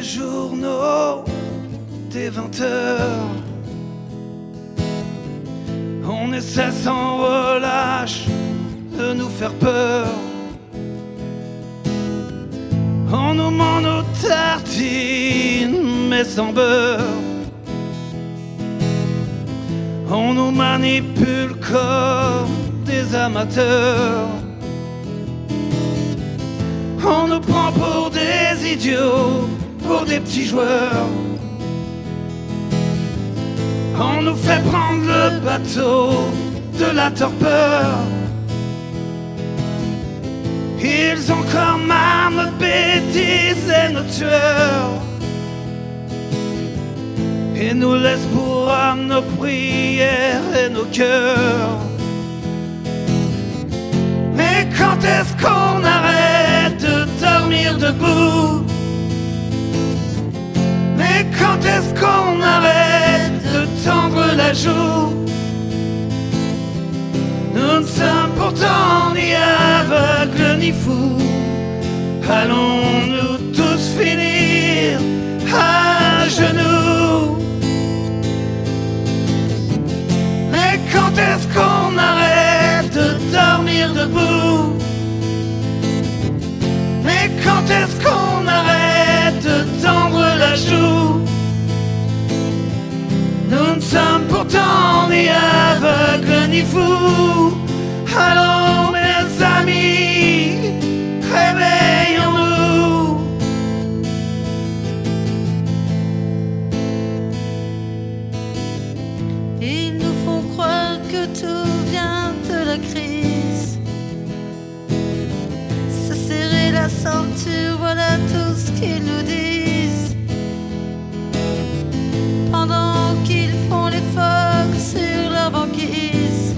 journaux des 20 heures. On essaie sans relâche de nous faire peur. On nous ment nos tartines mais sans beurre. On nous manipule comme des amateurs. On nous prend pour des idiots, pour des petits joueurs. On nous fait prendre le bateau de la torpeur. Ils ont comme arme notre bêtise et nos tueurs, et nous laissent pour âme nos prières et nos cœurs. Mais quand est-ce qu'on arrête de dormir debout? Mais quand est-ce qu'on arrête de tendre la joue? Nous ne sommes pourtant ni aveugles ni fous. Allons-nous tous finir à genoux? Mais quand est-ce qu'on arrête de dormir debout? Mais quand est-ce qu'on arrête de tendre la joue? Nous ne sommes pourtant ni aveugles ni fous. Allons mes amis, réveillons-nous. Ils nous font croire que tout vient de la crise. Se serrer la ceinture, voilà tout ce qu'ils nous disent. Pendant qu'ils font les phoques sur leur banquise,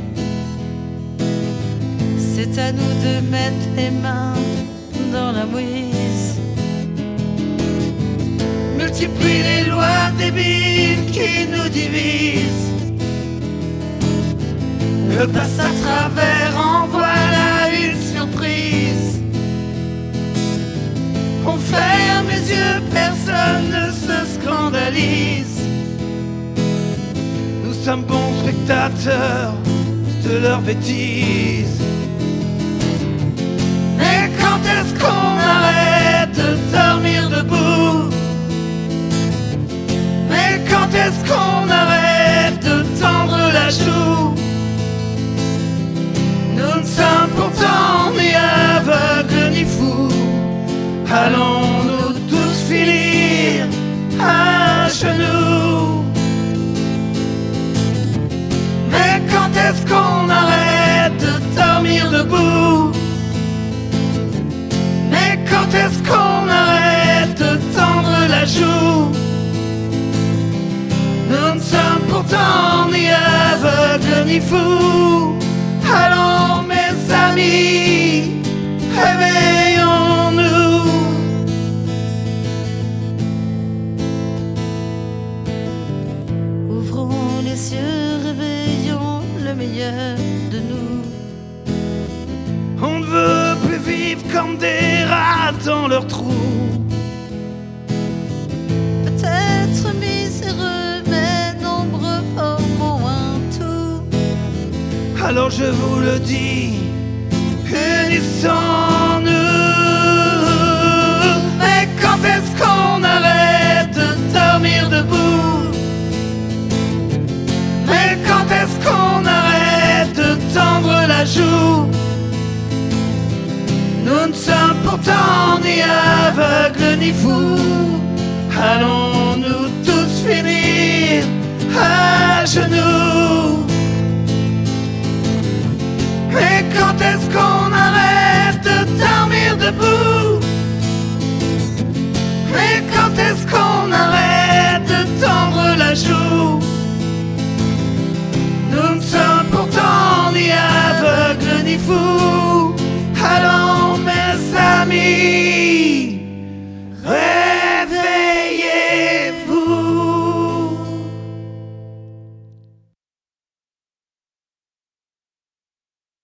c'est à nous de mettre les mains dans la mouise. Multiplie les lois débiles qui nous divisent. Le passe à travers en voilà une surprise. On ferme les yeux, personne ne se scandalise. Nous sommes bons spectateurs de leurs bêtises. Mais quand est-ce qu'on arrête de dormir debout? Mais quand est-ce qu'on arrête de tendre la joue? Nous ne sommes pourtant ni aveugles ni fous. Allons-nous tous finir à genoux? Mais quand est-ce qu'on arrête de dormir debout? Mais quand est-ce qu'on arrête de tendre la joue? Nous ne sommes pourtant ni aveugles ni fous. Allons mes amis, réveillons-nous. Ouvrons les yeux, réveillons le meilleur de nous. On ne veut plus vivre comme des rats dans leur trou. Peut-être miséreux, mais nombreux formons un tout. Alors je vous le dis, unissons-nous. Mais quand est-ce qu'on arrête de dormir debout? Mais quand est-ce qu'on arrête de tendre la joue? Nous ne sommes pourtant ni aveugles ni fous. Allons-nous tous finir à genoux?